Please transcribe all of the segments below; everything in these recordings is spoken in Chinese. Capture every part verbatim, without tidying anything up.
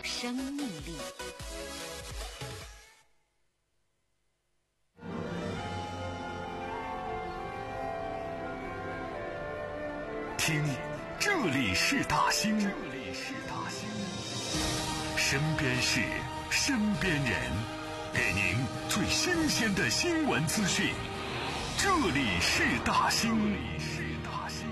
生命力。 听，这里是大兴，这里是大兴，身边事，身边人，给您最新鲜的新闻资讯。这里是大兴，这里是大兴。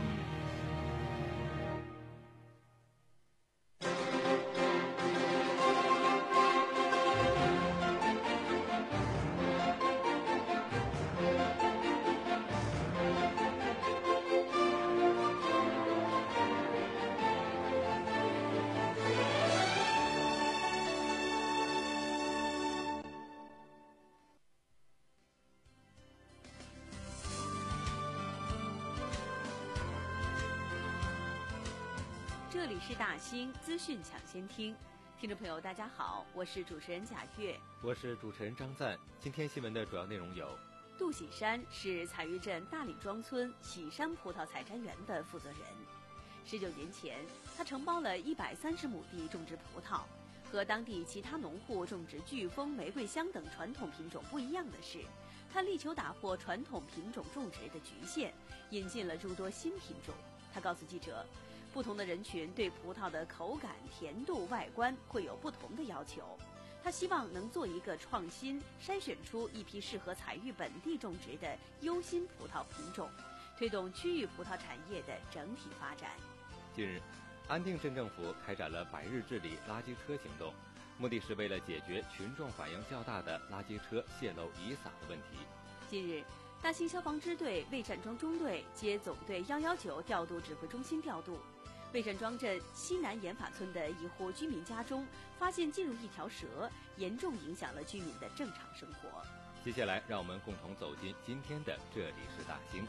这里是大兴资讯抢先听，听众朋友大家好，我是主持人贾月， 我是主持人张赞。今天新闻的主要内容有： 杜喜山是彩玉镇大理庄村喜山葡萄采摘园的负责人。十九年前，他承包了一百三十亩地种植葡萄。和当地其他农户种植飓风、玫瑰香等传统品种不一样的是，他力求打破传统品种种植的局限，引进了诸多新品种。他告诉记者，不同的人群对葡萄的口感、甜度、外观会有不同的要求。他希望能做一个创新，筛选出一批适合采玉本地种植的优新葡萄品种，推动区域葡萄产业的整体发展。 近日，安定镇政府开展了百日治理垃圾车行动，目的是为了解决群众反映较大的垃圾车泄漏遗撒的问题。 近日，大兴消防支队魏站庄中队接总队一一九调度指挥中心调度，魏站庄镇西南盐法村的一户居民家中发现进入一条蛇，严重影响了居民的正常生活。 接下来，让我们共同走进今天的这里是大兴。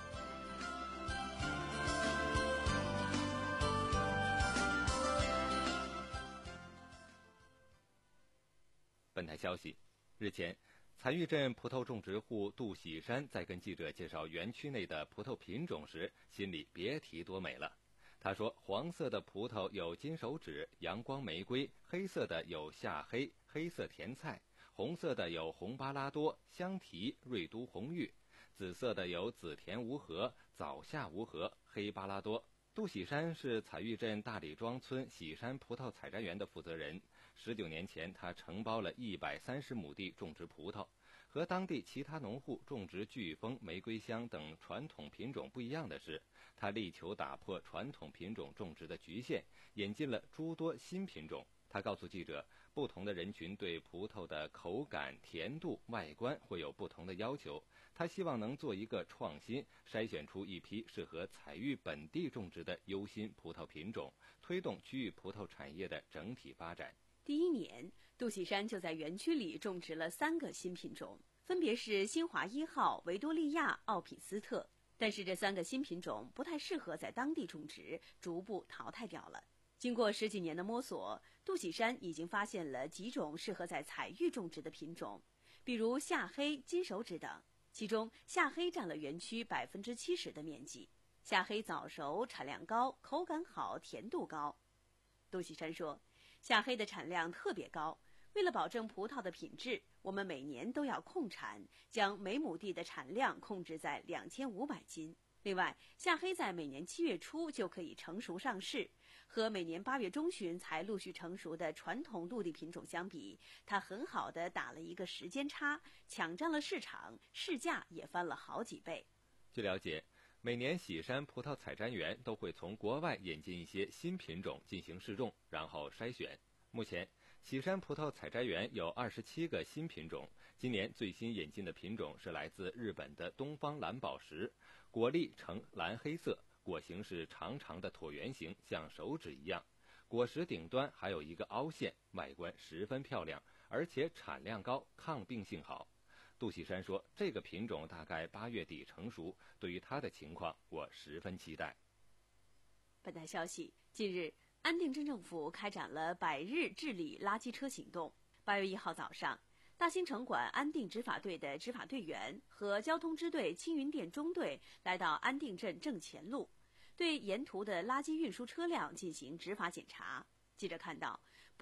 本台消息，日前，彩玉镇葡萄种植户杜喜山在跟记者介绍园区内的葡萄品种时，心里别提多美了。他说，黄色的葡萄有金手指、阳光玫瑰，黑色的有夏黑、黑色甜菜，红色的有红巴拉多、香缇、瑞都红玉，紫色的有紫田无核、枣夏无核、黑巴拉多。杜喜山是彩玉镇大理庄村喜山葡萄采摘园的负责人。十九年前，他承包了一百三十亩地种植葡萄。和当地其他农户种植飓风、玫瑰香等传统品种不一样的是，他力求打破传统品种种植的局限，引进了诸多新品种。他告诉记者，不同的人群对葡萄的口感、甜度、外观会有不同的要求。他希望能做一个创新，筛选出一批适合采玉本地种植的优新葡萄品种，推动区域葡萄产业的整体发展。 第一年，杜喜山就在园区里种植了三个新品种，分别是新华一号、维多利亚、奥品斯特。但是这三个新品种不太适合在当地种植，逐步淘汰掉了。经过十几年的摸索，杜喜山已经发现了几种适合在采玉种植的品种，比如夏黑、金手指等。其中，夏黑占了园区百分之七十的面积。夏黑早熟，产量高，口感好，甜度高。杜喜山说，夏黑的产量特别高，为了保证葡萄的品质，我们每年都要控产，将每亩地的产量控制在两千五百斤。另外，夏黑在每年七月初就可以成熟上市，和每年八月中旬才陆续成熟的传统陆地品种相比，它很好地打了一个时间差，抢占了市场，市价也翻了好几倍。 据了解，每年喜山葡萄采摘园都会从国外引进一些新品种进行试种，然后筛选。目前，喜山葡萄采摘园有二十七个新品种，今年最新引进的品种是来自日本的东方蓝宝石，果粒呈蓝黑色，果形是长长的椭圆形，像手指一样，果实顶端还有一个凹陷，外观十分漂亮，而且产量高，抗病性好。杜喜山说，这个品种大概八月底成熟，对于它的情况，我十分期待。 本台消息，近日，安定镇政府开展了百日治理垃圾车行动。八月一号早上，大兴城管安定执法队的执法队员和交通支队青云店中队来到安定镇正前路，对沿途的垃圾运输车辆进行执法检查。记者看到，不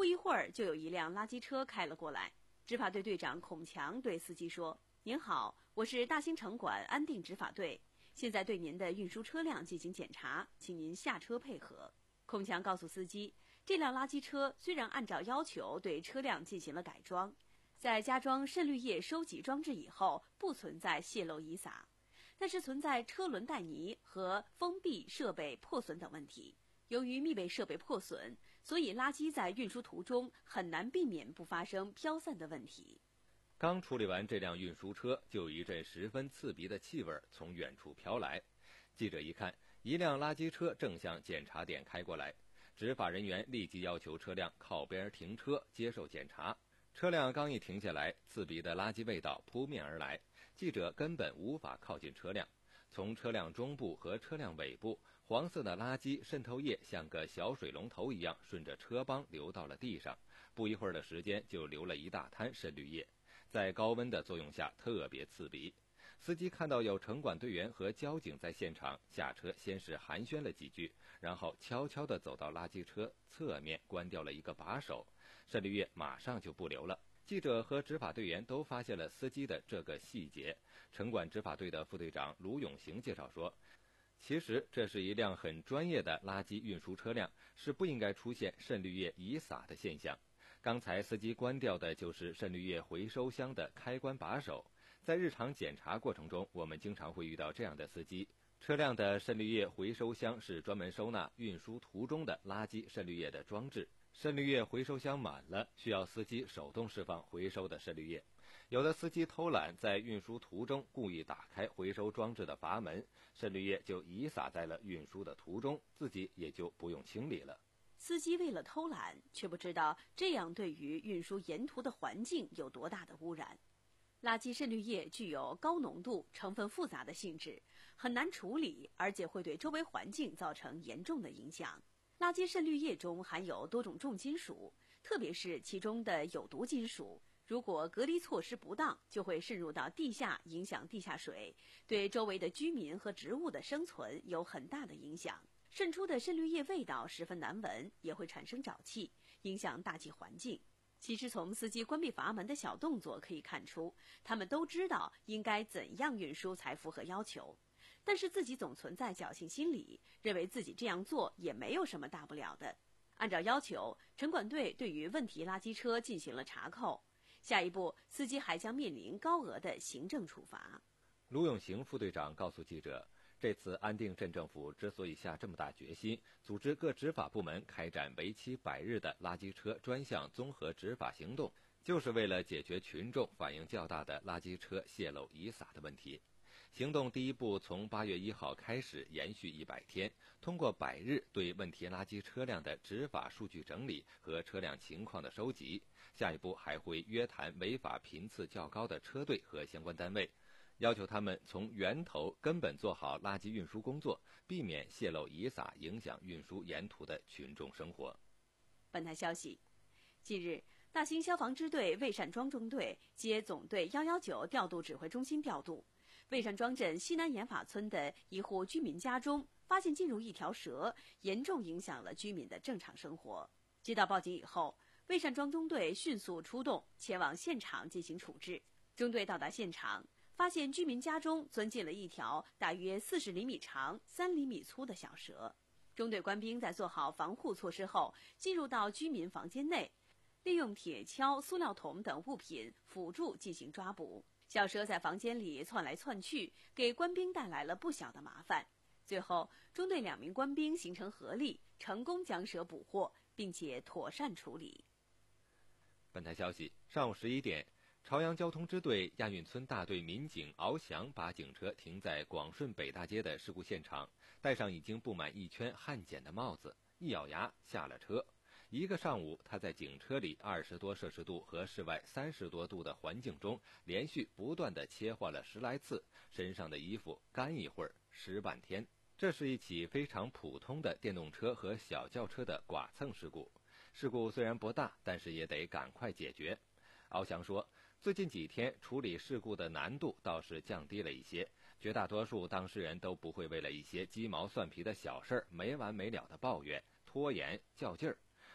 不一会儿就有一辆垃圾车开了过来。执法队队长孔强对司机说：“您好，我是大兴城管安定执法队，现在对您的运输车辆进行检查，请您下车配合。”孔强告诉司机，这辆垃圾车虽然按照要求对车辆进行了改装，在加装渗滤液收集装置以后，不存在泄漏遗撒，但是存在车轮带泥和封闭设备破损等问题。由于密闭设备破损，所以垃圾在运输途中很难避免不发生飘散的问题。 刚处理完这辆运输车，就有一阵十分刺鼻的气味从远处飘来。记者一看，一辆垃圾车正向检查点开过来，执法人员立即要求车辆靠边停车接受检查。车辆刚一停下来，刺鼻的垃圾味道扑面而来，记者根本无法靠近车辆。从车辆中部和车辆尾部，黄色的垃圾渗透液像个小水龙头一样顺着车帮流到了地上，不一会儿的时间就流了一大滩渗滤液，在高温的作用下特别刺鼻。司机看到有城管队员和交警在现场，下车先是寒暄了几句，然后悄悄地走到垃圾车侧面关掉了一个把手，渗滤液马上就不流了。记者和执法队员都发现了司机的这个细节。城管执法队的副队长卢永行介绍说，其实这是一辆很专业的垃圾运输车辆，是不应该出现渗滤液遗撒的现象。刚才司机关掉的就是渗滤液回收箱的开关把手。在日常检查过程中，我们经常会遇到这样的司机，车辆的渗滤液回收箱是专门收纳运输途中的垃圾渗滤液的装置，渗滤液回收箱满了，需要司机手动释放回收的渗滤液。有的司机偷懒，在运输途中故意打开回收装置的阀门，渗滤液就遗撒在了运输的途中，自己也就不用清理了。 司机为了偷懒，却不知道这样对于运输沿途的环境有多大的污染。垃圾渗滤液具有高浓度、成分复杂的性质，很难处理，而且会对周围环境造成严重的影响。垃圾渗滤液中含有多种重金属，特别是其中的有毒金属，如果隔离措施不当，就会渗入到地下，影响地下水，对周围的居民和植物的生存有很大的影响。渗出的渗滤液味道十分难闻，也会产生沼气，影响大气环境。其实从司机关闭阀门的小动作可以看出，他们都知道应该怎样运输才符合要求，但是自己总存在侥幸心理，认为自己这样做也没有什么大不了的。按照要求，城管队对于问题垃圾车进行了查扣，下一步司机还将面临高额的行政处罚。 卢永行副队长告诉记者，这次安定镇政府之所以下这么大决心，组织各执法部门开展为期百日的垃圾车专项综合执法行动，就是为了解决群众反映较大的垃圾车泄漏遗撒的问题。行动第一步从八月一号开始，延续一百天，通过百日对问题垃圾车辆的执法数据整理和车辆情况的收集。下一步还会约谈违法频次较高的车队和相关单位，要求他们从源头根本做好垃圾运输工作，避免泄漏遗撒影响运输沿途的群众生活。 本台消息，近日，大兴消防支队魏善庄中队接总队一一九调度指挥中心调度，魏善庄镇西南盐法村的一户居民家中发现进入一条蛇，严重影响了居民的正常生活。接到报警以后，魏善庄中队迅速出动，前往现场进行处置。中队到达现场，发现居民家中钻进了一条大约四十厘米长、三厘米粗的小蛇。中队官兵在做好防护措施后，进入到居民房间内，利用铁锹、塑料桶等物品辅助进行抓捕。小蛇在房间里窜来窜去，给官兵带来了不小的麻烦。最后，中队两名官兵形成合力，成功将蛇捕获，并且妥善处理。 本台消息，上午十一点，朝阳交通支队亚运村大队民警敖翔把警车停在广顺北大街的事故现场，戴上已经布满一圈汗碱的帽子，一咬牙下了车。一个上午，他在警车里二十多摄氏度和室外三十多度的环境中，连续不断地切换了十来次，身上的衣服干一会儿湿半天。这是一起非常普通的电动车和小轿车的剐蹭事故。事故虽然不大，但是也得赶快解决。敖翔说，最近几天处理事故的难度倒是降低了一些，绝大多数当事人都不会为了一些鸡毛蒜皮的小事儿没完没了的抱怨、拖延、较劲儿。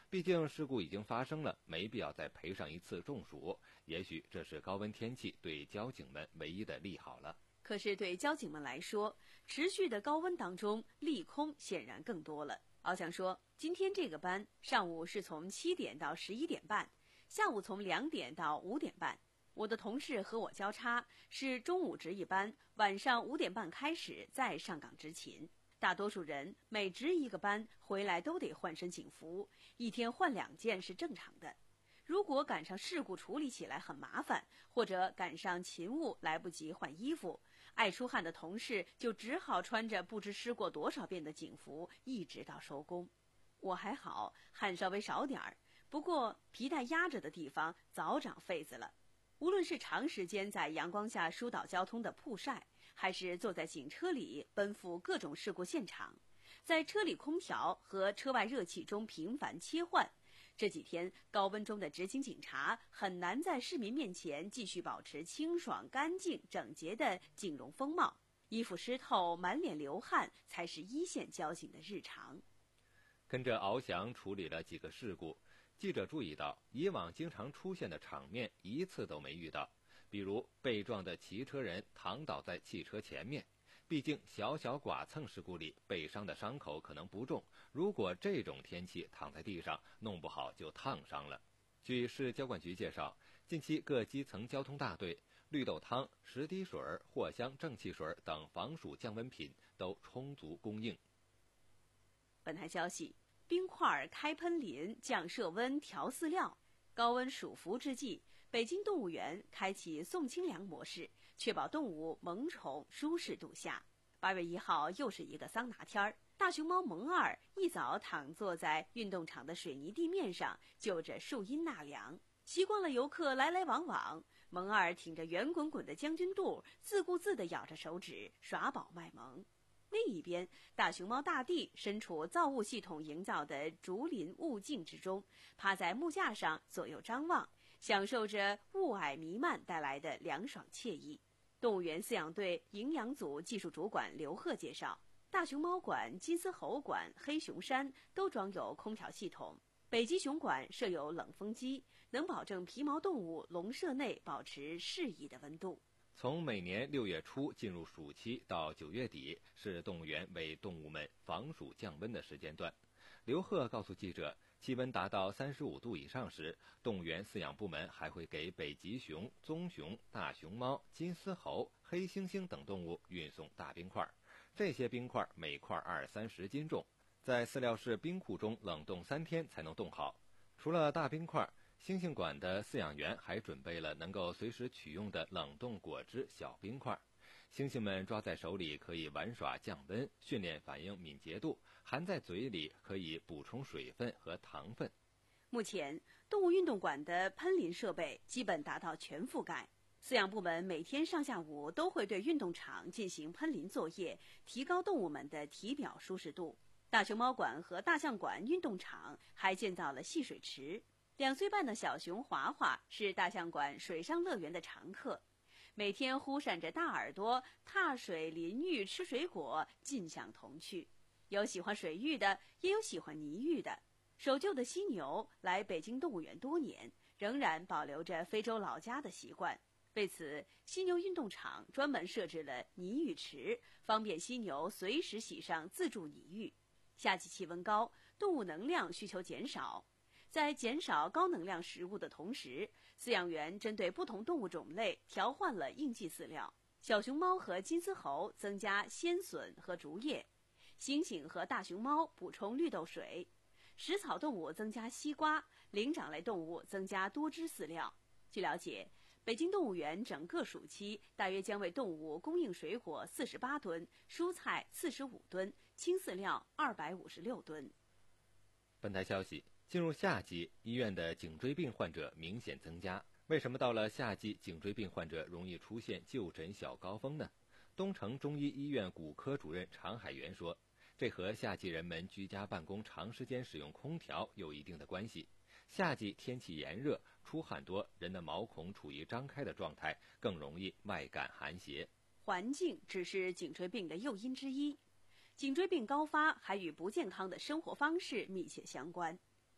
毕竟事故已经发生了，没必要再赔上一次中暑。也许这是高温天气对交警们唯一的利好了。 可是对交警们来说，持续的高温当中，利空显然更多了。翱翔说，今天这个班上午是从七点到十一点半，下午从两点到五点半。我的同事和我交叉，是中午值一班，晚上五点半开始再上岗执勤。大多数人每值一个班回来都得换身警服，一天换两件是正常的。如果赶上事故处理起来很麻烦，或者赶上勤务来不及换衣服，爱出汗的同事就只好穿着不知湿过多少遍的警服一直到收工。我还好，汗稍微少点儿，不过皮带压着的地方早长痱子了。无论是长时间在阳光下疏导交通的曝晒，还是坐在警车里奔赴各种事故现场，在车里空调和车外热气中频繁切换，这几天高温中的执勤警察很难在市民面前继续保持清爽、干净、整洁的警容风貌，衣服湿透、满脸流汗才是一线交警的日常。 跟着翱翔处理了几个事故，记者注意到，以往经常出现的场面一次都没遇到，比如被撞的骑车人躺倒在汽车前面。毕竟小小剐蹭事故里被伤的伤口可能不重，如果这种天气躺在地上，弄不好就烫伤了。据市交管局介绍，近期各基层交通大队绿豆汤、十滴水、藿香正气水等防暑降温品都充足供应。 本台消息，冰块开喷淋降设温调饲料，高温暑伏之际，北京动物园开启送清凉模式，确保动物萌宠舒适度夏。八月一号又是一个桑拿天儿，大熊猫萌二一早躺坐在运动场的水泥地面上，就着树荫纳凉。习惯了游客来来往往，萌二挺着圆滚滚的将军肚，自顾自地咬着手指，耍宝卖萌。另一边，大熊猫大地身处造雾系统营造的竹林雾境之中，趴在木架上左右张望，享受着雾霭弥漫带来的凉爽惬意。动物园饲养队营养组技术主管刘贺介绍，大熊猫馆、金丝猴馆、黑熊山都装有空调系统，北极熊馆设有冷风机，能保证皮毛动物笼舍内保持适宜的温度。 从每年六月初进入暑期到九月底，是动物园为动物们防暑降温的时间段。刘贺告诉记者，气温达到三十五度以上时，动物园饲养部门还会给北极熊、棕熊、大熊猫、金丝猴、黑猩猩等动物运送大冰块。这些冰块每块二三十斤重，在饲料室冰库中冷冻三天才能冻好。除了大冰块，猩猩馆的饲养员还准备了能够随时取用的冷冻果汁小冰块，猩猩们抓在手里可以玩耍降温，训练反应敏捷度，含在嘴里可以补充水分和糖分。 目前，动物运动馆的喷淋设备基本达到全覆盖，饲养部门每天上下午都会对运动场进行喷淋作业，提高动物们的体表舒适度。大熊猫馆和大象馆运动场还建造了戏水池。两岁半的小熊华华是大象馆水上乐园的常客，每天忽闪着大耳朵，踏水淋浴吃水果，尽享童趣。有喜欢水域的，也有喜欢泥浴的。守旧的犀牛来北京动物园多年，仍然保留着非洲老家的习惯。为此，犀牛运动场专门设置了泥浴池，方便犀牛随时洗上自助泥浴。夏季气温高，动物能量需求减少，在减少高能量食物的同时，饲养员针对不同动物种类调换了应季饲料。小熊猫和金丝猴增加鲜笋和竹叶，猩猩和大熊猫补充绿豆水，食草动物增加西瓜，灵长类动物增加多汁饲料。据了解，北京动物园整个暑期大约将为动物供应水果四十八吨、蔬菜四十五吨、轻饲料二百五十六吨。 本台消息，进入夏季，医院的颈椎病患者明显增加。为什么到了夏季，颈椎病患者容易出现就诊小高峰呢？东城中医医院骨科主任常海源说，这和夏季人们居家办公长时间使用空调有一定的关系。夏季天气炎热，出汗多，人的毛孔处于张开的状态，更容易外感寒邪。 环境只是颈椎病的诱因之一，颈椎病高发还与不健康的生活方式密切相关。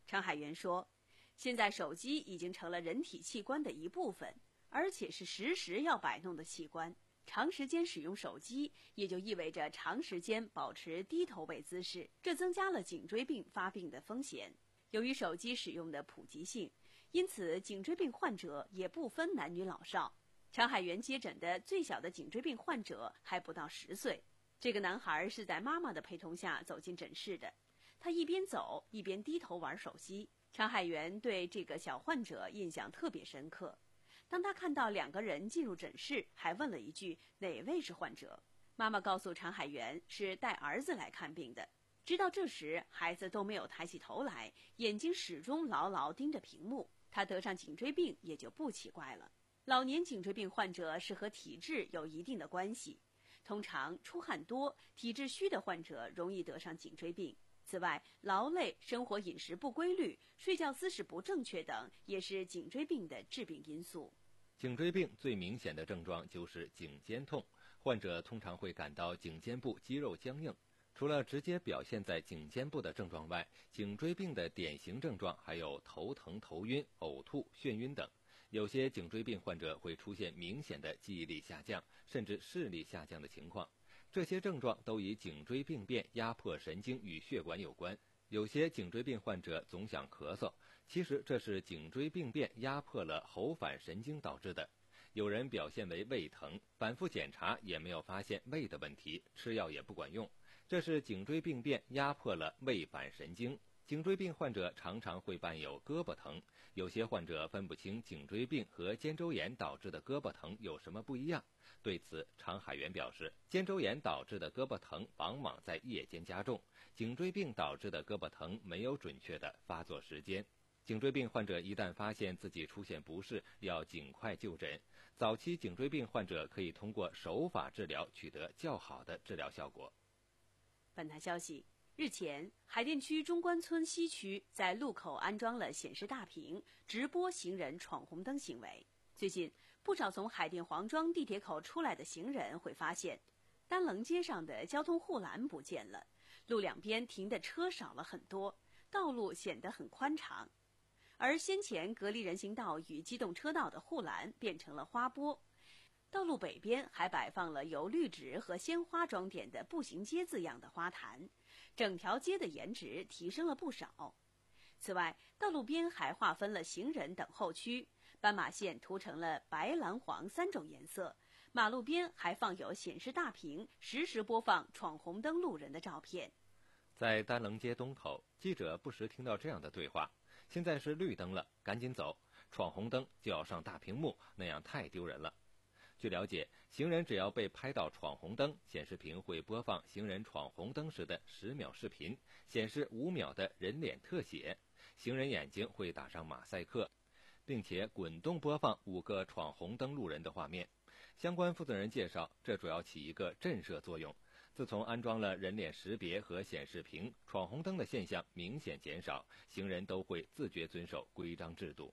常海源说，现在手机已经成了人体器官的一部分，而且是时时要摆弄的器官。长时间使用手机，也就意味着长时间保持低头位姿势，这增加了颈椎病发病的风险。由于手机使用的普及性，因此颈椎病患者也不分男女老少。常海源接诊的最小的颈椎病患者还不到十岁，这个男孩是在妈妈的陪同下走进诊室的。他一边走一边低头玩手机。常海源对这个小患者印象特别深刻。当他看到两个人进入诊室，还问了一句哪位是患者。妈妈告诉常海源是带儿子来看病的。直到这时，孩子都没有抬起头来，眼睛始终牢牢盯着屏幕。他得上颈椎病也就不奇怪了。老年颈椎病患者是和体质有一定的关系，通常出汗多、体质虚的患者容易得上颈椎病。此外，劳累、生活饮食不规律、睡觉姿势不正确等也是颈椎病的致病因素。 颈椎病最明显的症状就是颈肩痛，患者通常会感到颈肩部肌肉僵硬。除了直接表现在颈肩部的症状外，颈椎病的典型症状还有头疼、头晕、呕吐、眩晕等。有些颈椎病患者会出现明显的记忆力下降，甚至视力下降的情况。这些症状都与颈椎病变压迫神经与血管有关。有些颈椎病患者总想咳嗽，其实这是颈椎病变压迫了喉返神经导致的。有人表现为胃疼，反复检查也没有发现胃的问题，吃药也不管用，这是颈椎病变压迫了胃返神经。颈椎病患者常常会伴有胳膊疼，有些患者分不清颈椎病和肩周炎导致的胳膊疼有什么不一样。对此，常海源表示，肩周炎导致的胳膊疼往往在夜间加重，颈椎病导致的胳膊疼没有准确的发作时间。颈椎病患者一旦发现自己出现不适，要尽快就诊。早期颈椎病患者可以通过手法治疗取得较好的治疗效果。 本台消息，日前，海淀区中关村西区在路口安装了显示大屏，直播行人闯红灯行为。最近，不少从海淀黄庄地铁口出来的行人会发现，丹棱街上的交通护栏不见了，路两边停的车少了很多，道路显得很宽敞。而先前隔离人行道与机动车道的护栏变成了花波，道路北边还摆放了由绿植和鲜花装点的步行街字样的花坛，整条街的颜值提升了不少。此外，道路边还划分了行人等候区，斑马线涂成了白、蓝、黄三种颜色，马路边还放有显示大屏，实时播放闯红灯路人的照片。 在丹棱街东口，记者不时听到这样的对话：现在是绿灯了，赶紧走，闯红灯就要上大屏幕，那样太丢人了。据了解，行人只要被拍到闯红灯，显示屏会播放行人闯红灯时的十秒视频，显示五秒的人脸特写，行人眼睛会打上马赛克，并且滚动播放五个闯红灯路人的画面。相关负责人介绍，这主要起一个震慑作用。自从安装了人脸识别和显示屏，闯红灯的现象明显减少，行人都会自觉遵守规章制度。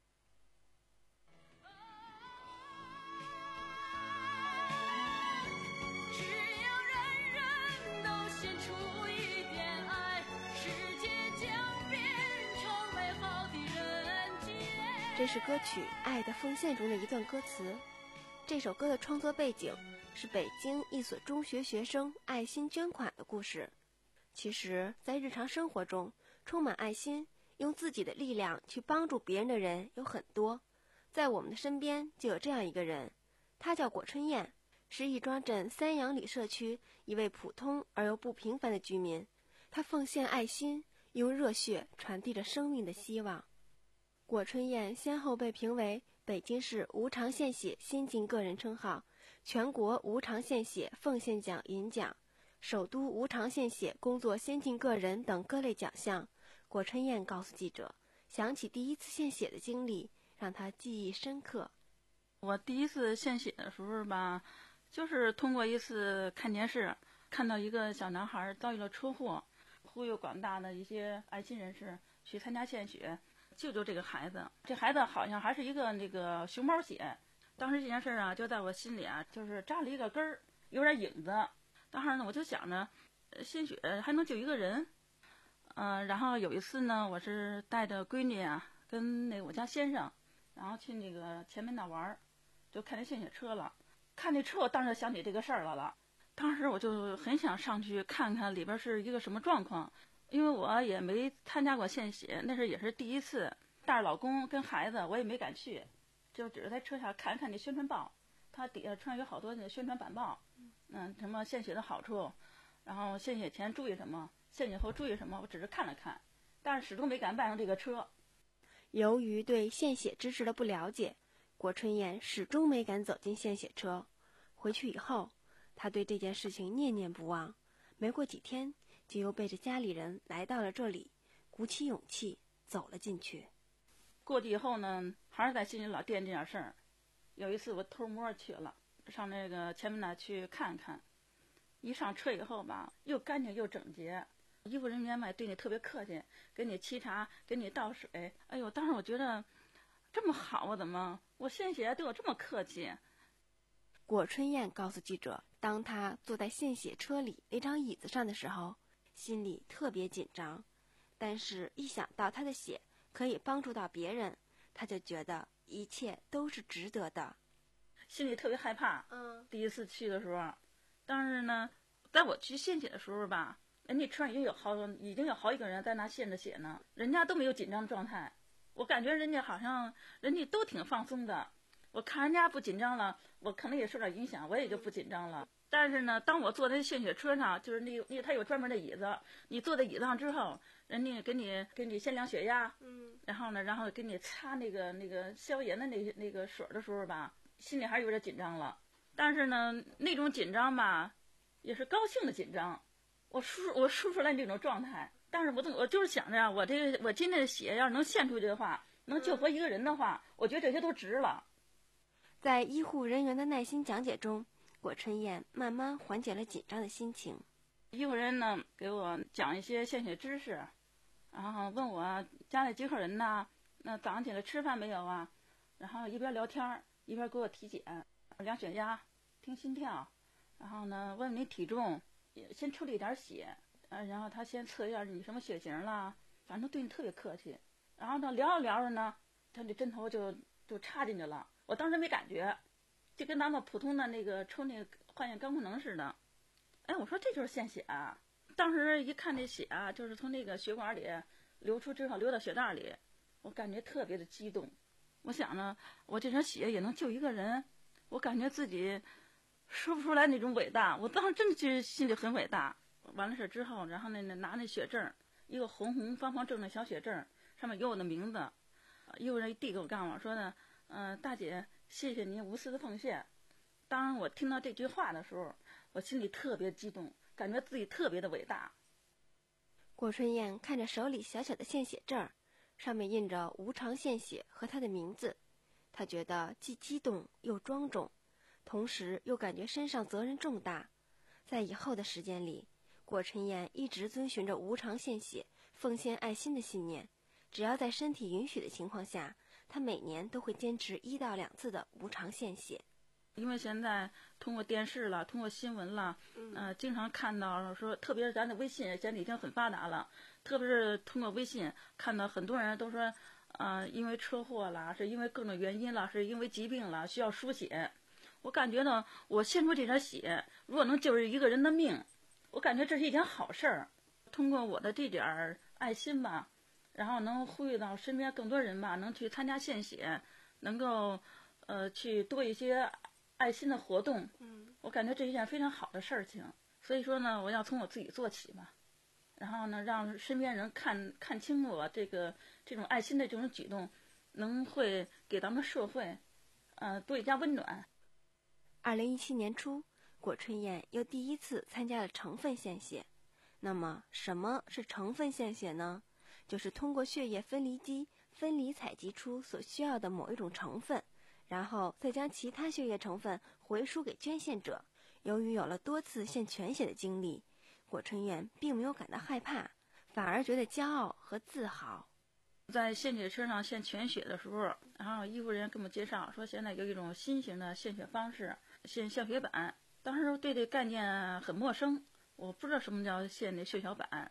这是歌曲《爱的奉献》中的一段歌词。这首歌的创作背景是北京一所中学学生爱心捐款的故事。其实，在日常生活中，充满爱心，用自己的力量去帮助别人的人有很多。在我们的身边就有这样一个人，他叫果春燕，是亦庄镇三阳里社区一位普通而又不平凡的居民。他奉献爱心，用热血传递着生命的希望。果春燕先后被评为北京市无偿献血先进个人称号、全国无偿献血奉献奖银奖、首都无偿献血工作先进个人等各类奖项。果春燕告诉记者，想起第一次献血的经历，让她记忆深刻。 我第一次献血的时候吧，就是通过一次看电视，看到一个小男孩遭遇了车祸，呼吁广大的一些爱心人士去参加献血，救救这个孩子。这孩子好像还是一个那个熊猫血，当时这件事啊，就在我心里啊，就是扎了一个根儿，有点影子。当时呢，我就想着，献血还能救一个人， 嗯、呃，然后有一次呢，我是带着闺女啊，跟那个我家先生，然后去那个前门那玩儿，就看那献血车了。看那车，我当时想起这个事儿来了。当时我就很想上去看看里边是一个什么状况，因为我也没参加过献血，那是也是第一次，带着老公跟孩子，我也没敢去，就只是在车上看看那宣传报，它底下穿有好多那个宣传板报，嗯，什么献血的好处，然后献血前注意什么，献血后注意什么，我只是看了看，但是始终没敢办上这个车。 由于对献血知识的不了解，郭春燕始终没敢走进献血车。回去以后，她对这件事情念念不忘，没过几天就又背着家里人来到了这里，鼓起勇气走了进去。 过去以后呢，还是在心里老惦记这件事儿。有一次我偷摸去了，上那个前门那去看看，一上车以后吧，又干净又整洁，医护人员嘛对你特别客气，给你沏茶，给你倒水。哎呦，当时我觉得这么好啊，怎么我献血对我这么客气？ 郭春燕告诉记者，当她坐在献血车里那张椅子上的时候，心里特别紧张，但是一想到她的血可以帮助到别人，她就觉得一切都是值得的， 心里特别害怕。 嗯， 第一次去的时候，但是呢，在我去献血的时候吧，人家车上已经有好已经有好几个人在那献着血呢，人家都没有紧张状态，我感觉人家好像人家都挺放松的。我看人家不紧张了，我可能也受点影响，我也就不紧张了。但是呢，当我坐在献血车上，就是那那他有专门的椅子，你坐在椅子上之后，人家给你给你先量血压， 嗯， 然后呢，然后给你擦那个那个消炎的那那个水的时候吧，心里还是有点紧张了。但是呢，那种紧张吧，也是高兴的紧张，我说我说出来那种状态。但是我我就是想着，我这个我今天的血要是能献出去的话，能救活一个人的话，我觉得这些都值了。 在医护人员的耐心讲解中，郭春燕慢慢缓解了紧张的心情。 医护人呢给我讲一些献血知识，然后问我家里几口人呢，那早上起来吃饭没有啊？然后一边聊天一边给我体检，量血压，听心跳，然后呢问问你体重，先抽了一点血，呃，然后他先测一下你什么血型啦，反正对你特别客气。然后呢聊着聊着呢，他这针头就就插进去了。我当时没感觉，就跟咱们普通的那个抽那个化验肝功能似的。哎，我说这就是献血啊！当时一看这血啊，就是从那个血管里流出之后流到血袋里，我感觉特别的激动。我想呢，我这点血也能救一个人，我感觉自己说不出来那种伟大。我当时真的是心里很伟大。完了事之后，然后呢拿那血证，一个红红方方正的小血证，上面有我的名字。医护人一递给我告诉我说呢，嗯、呃，大姐，谢谢您无私的奉献。当我听到这句话的时候，我心里特别激动，感觉自己特别的伟大。 郭春燕看着手里小小的献血证，上面印着无偿献血和她的名字，她觉得既激动又庄重，同时又感觉身上责任重大。在以后的时间里，郭春燕一直遵循着无偿献血、奉献爱心的信念，只要在身体允许的情况下，她每年都会坚持一到两次的无偿献血。 因为现在通过电视了，通过新闻了，呃，经常看到说，特别是咱的微信现在已经很发达了，特别是通过微信看到很多人都说，呃，因为车祸啦，是因为各种原因啦，是因为疾病了，需要输血。我感觉呢，我献出这点血，如果能救一个人的命，我感觉这是一件好事儿。通过我的这点爱心吧，然后能呼吁到身边更多人吧，能去参加献血，能够呃去多一些爱心的活动， 嗯， 我感觉这是一件非常好的事情。所以说呢，我要从我自己做起嘛，然后呢，让身边人看看清我这个这种爱心的这种举动，能会给咱们社会，呃，多一加温暖。 二零一七年初，郭春燕又第一次参加了成分献血。那么，什么是成分献血呢？就是通过血液分离机分离采集出所需要的某一种成分，然后再将其他血液成分回输给捐献者。由于有了多次献全血的经历，郭春燕并没有感到害怕，反而觉得骄傲和自豪。 在献血车上献全血的时候，然后医护人员给我们介绍说，现在有一种新型的献血方式，献血小板。当时对这个概念很陌生，我不知道什么叫献那血小板，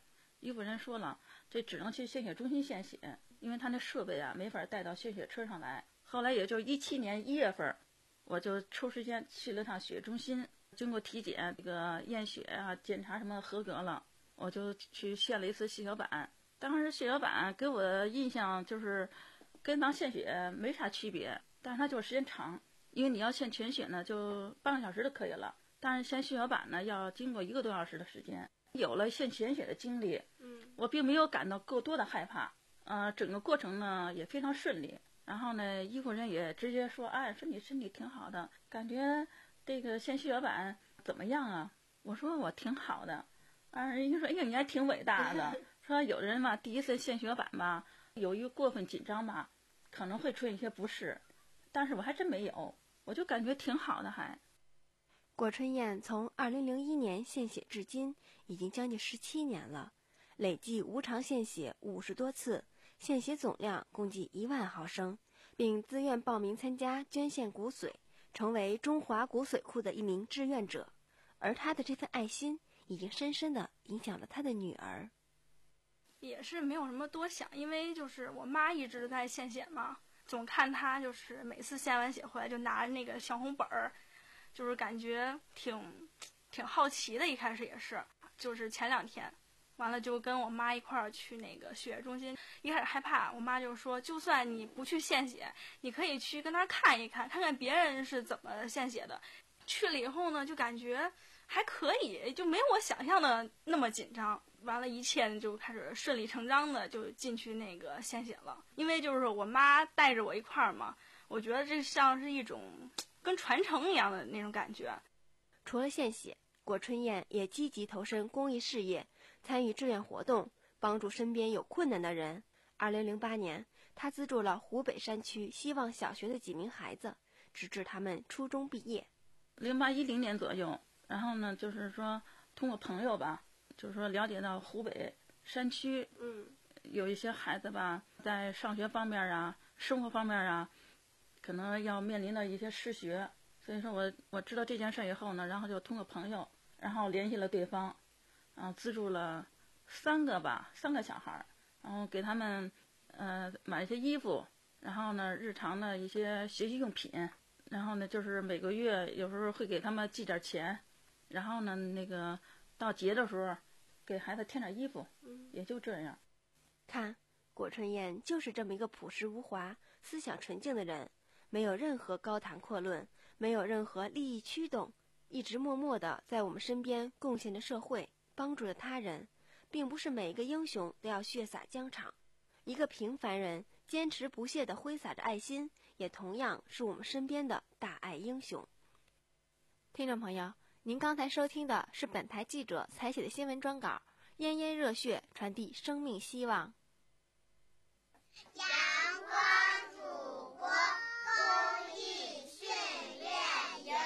医护人说了，这只能去献血中心献血，因为他那设备啊没法带到献血车上来。后来也就一七年一月份，我就抽时间去了趟血液中心，经过体检，这个验血啊、检查什么合格了，我就去献了一次血小板。当时血小板给我的印象就是跟咱献血没啥区别，但是它就是时间长，因为你要献全血呢，就半个小时就可以了，但是献血小板呢要经过一个多小时的时间。有了献全血的经历， 嗯， 我并没有感到过多的害怕，呃，整个过程呢也非常顺利。然后呢，医护人也直接说，哎，说你身体挺好的，感觉这个献血小板怎么样啊？我说我挺好的，啊，人家说，哎呀，你还挺伟大的。说有的人嘛，第一次献血小板吧，由于过分紧张吧，可能会出现一些不适，但是我还真没有，我就感觉挺好的还。 郭春燕从二零零一年献血至今，已经将近十七年了，累计无偿献血五十多次，献血总量共计一万毫升，并自愿报名参加捐献骨髓，成为中华骨髓库的一名志愿者。而他的这份爱心，已经深深地影响了他的女儿。 也是没有什么多想，因为就是我妈一直在献血嘛，总看她就是每次献完血回来就拿着那个小红本儿，就是感觉挺挺好奇的。一开始也是，就是前两天完了就跟我妈一块儿去那个血液中心，一开始害怕，我妈就说就算你不去献血，你可以去跟那儿看一看，看看别人是怎么献血的。去了以后呢，就感觉还可以，就没有我想象的那么紧张。完了，一切就开始顺理成章的就进去那个献血了。因为就是我妈带着我一块儿嘛，我觉得这像是一种跟传承一样的那种感觉。 除了献血，郭春燕也积极投身公益事业，参与志愿活动，帮助身边有困难的人。二零零八年，她资助了湖北山区希望小学的几名孩子，直至他们初中毕业。 零八一零年左右，然后呢，就是说通过朋友吧，就是说了解到湖北山区， 嗯， 有一些孩子吧，在上学方面啊、生活方面啊，可能要面临的一些失学。所以说我我知道这件事以后呢，然后就通过朋友，然后联系了对方，啊，资助了三个吧，三个小孩儿，然后给他们呃买一些衣服，然后呢日常的一些学习用品。然后呢，就是每个月有时候会给他们寄点钱，然后呢，那个到节的时候给孩子添点衣服，也就这样。 看，郭春燕就是这么一个朴实无华、思想纯净的人，没有任何高谈阔论，没有任何利益驱动，一直默默地在我们身边贡献着社会，帮助着他人。并不是每一个英雄都要血洒疆场，一个平凡人坚持不懈地挥洒着爱心，也同样是我们身边的大爱英雄。听众朋友，您刚才收听的是本台记者采写的新闻专稿，炎炎热血传递生命希望。 阳光祖国公益训练营。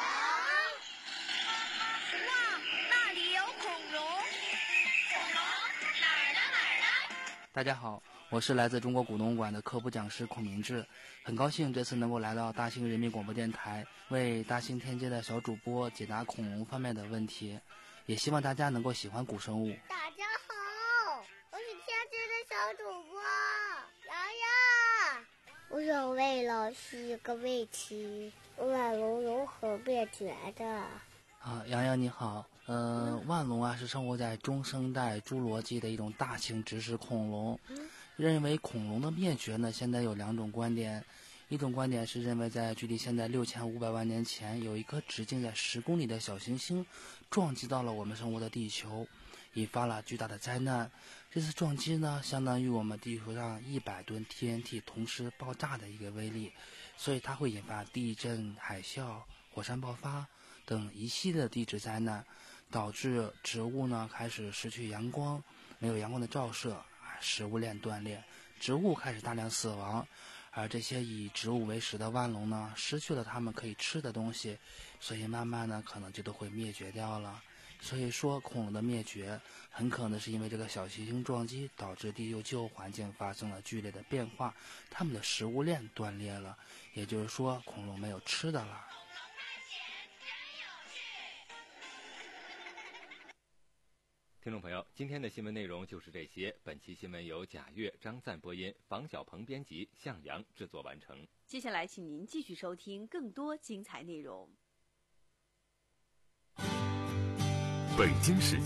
哇，那里有恐龙！恐龙哪儿呢哪儿呢？ 大家好，我是来自中国古农馆的科普讲师孔明志，很高兴这次能够来到大兴人民广播电台，为大兴天街的小主播解答恐龙方面的问题，也希望大家能够喜欢古生物。 大家好，我是天街的小主播洋洋。我想问老师一个问题：万龙如何灭绝的？ 啊，洋洋你好，呃，万龙啊是生活在中生代侏罗纪的一种大型植食恐龙。认为恐龙的灭绝呢，现在有两种观点。一种观点是认为在距离现在六千五百万年前，有一颗直径在十公里的小行星撞击到了我们生活的地球，引发了巨大的灾难。这次撞击呢，相当于我们地球上一百吨 T N T 同时爆炸的一个威力，所以它会引发地震、海啸、火山爆发等一系列的地质灾难，导致植物呢开始失去阳光，没有阳光的照射，食物链断裂，植物开始大量死亡。而这些以植物为食的万龙呢，失去了它们可以吃的东西，所以慢慢呢可能就都会灭绝掉了。所以说恐龙的灭绝很可能是因为这个小行星撞击导致地球气候环境发生了剧烈的变化，它们的食物链断裂了，也就是说恐龙没有吃的了。 听众朋友，今天的新闻内容就是这些。本期新闻由贾月、张赞播音，房小鹏编辑，向阳制作完成。 接下来，请您继续收听更多精彩内容。 北京时间